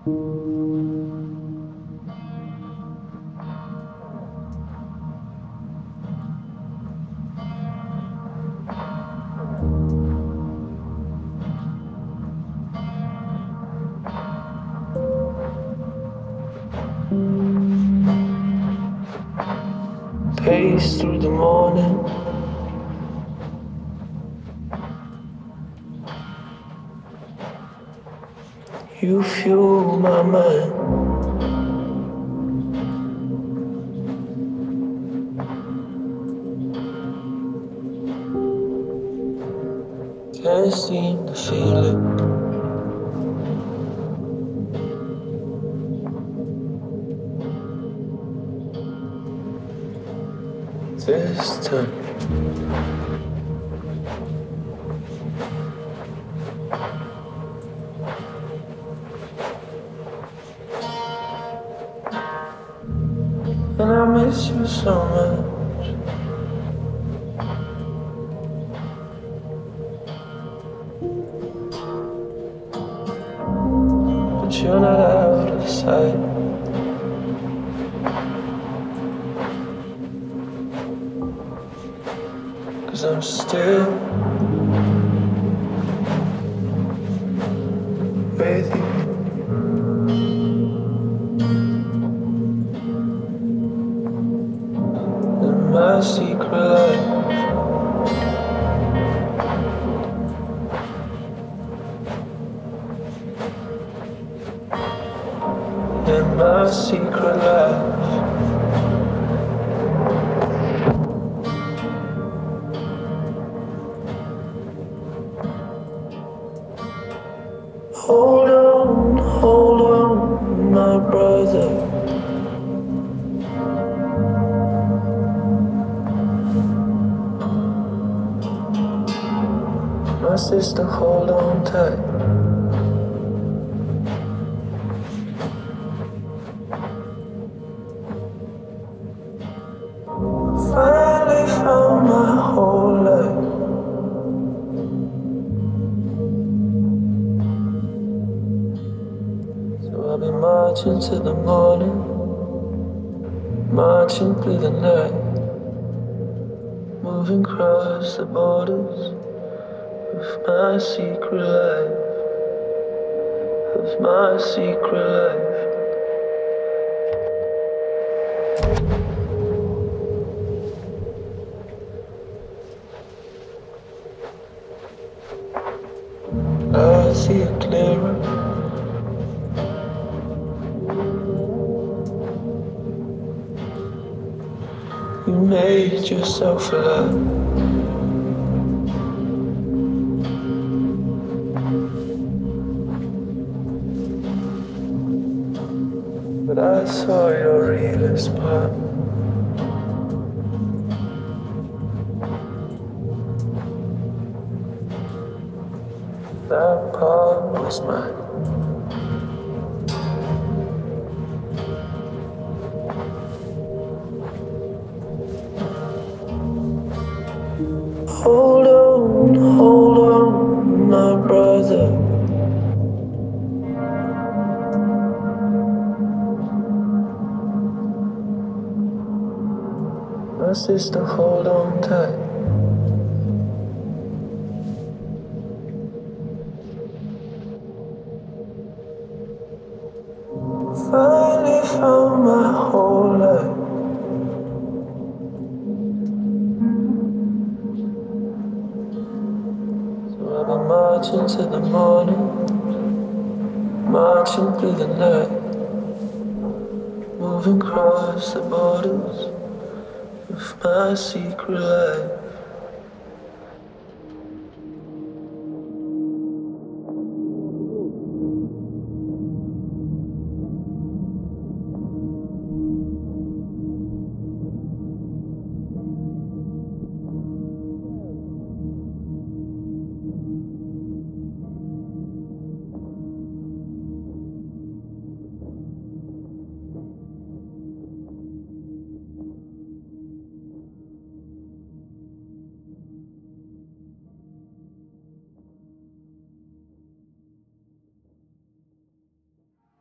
Pace through the morning. You fuel my mind. Can't seem to feel it. This time. And I miss you so much. But you're not out of sight. 'Cause I'm still with you. In my secret life. In my secret life. Hold on, my brother. My sister, hold on tight. Finally found my whole life. So I'll be marching to the morning, marching through the night, moving across the borders of my secret life, of my secret life. I see it clearer. You made yourself alive. But I saw your realest part. That part was mine. Hold on, my brother. My sister, hold on tight. Finally found my whole life. So I'll be marching to the morning, marching through the night, moving across the borders of my secret life.